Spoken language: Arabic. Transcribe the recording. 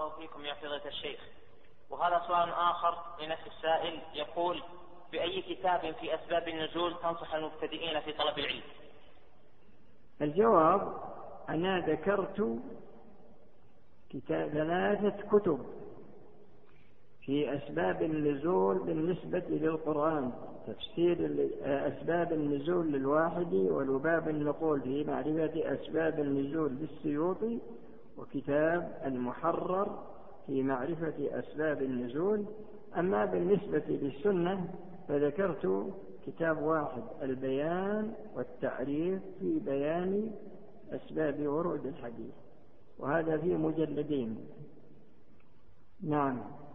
الله فيكم يا فضيلة الشيخ. وهذا سؤال آخر لنفس السائل يقول: بأي كتاب في أسباب النزول تنصح المبتدئين في طلب العلم؟ الجواب: أنا ذكرت ثلاثة كتب في أسباب النزول بالنسبة للقرآن: تفسير أسباب النزول للواحدي، ولباب النقول في معرفة أسباب النزول للسيوطي، وكتاب المحرر في معرفة أسباب النزول. أما بالنسبة للسنة فذكرت كتاب واحد: البيان والتعريف في بيان أسباب ورود الحديث، وهذا في مجلدين. نعم.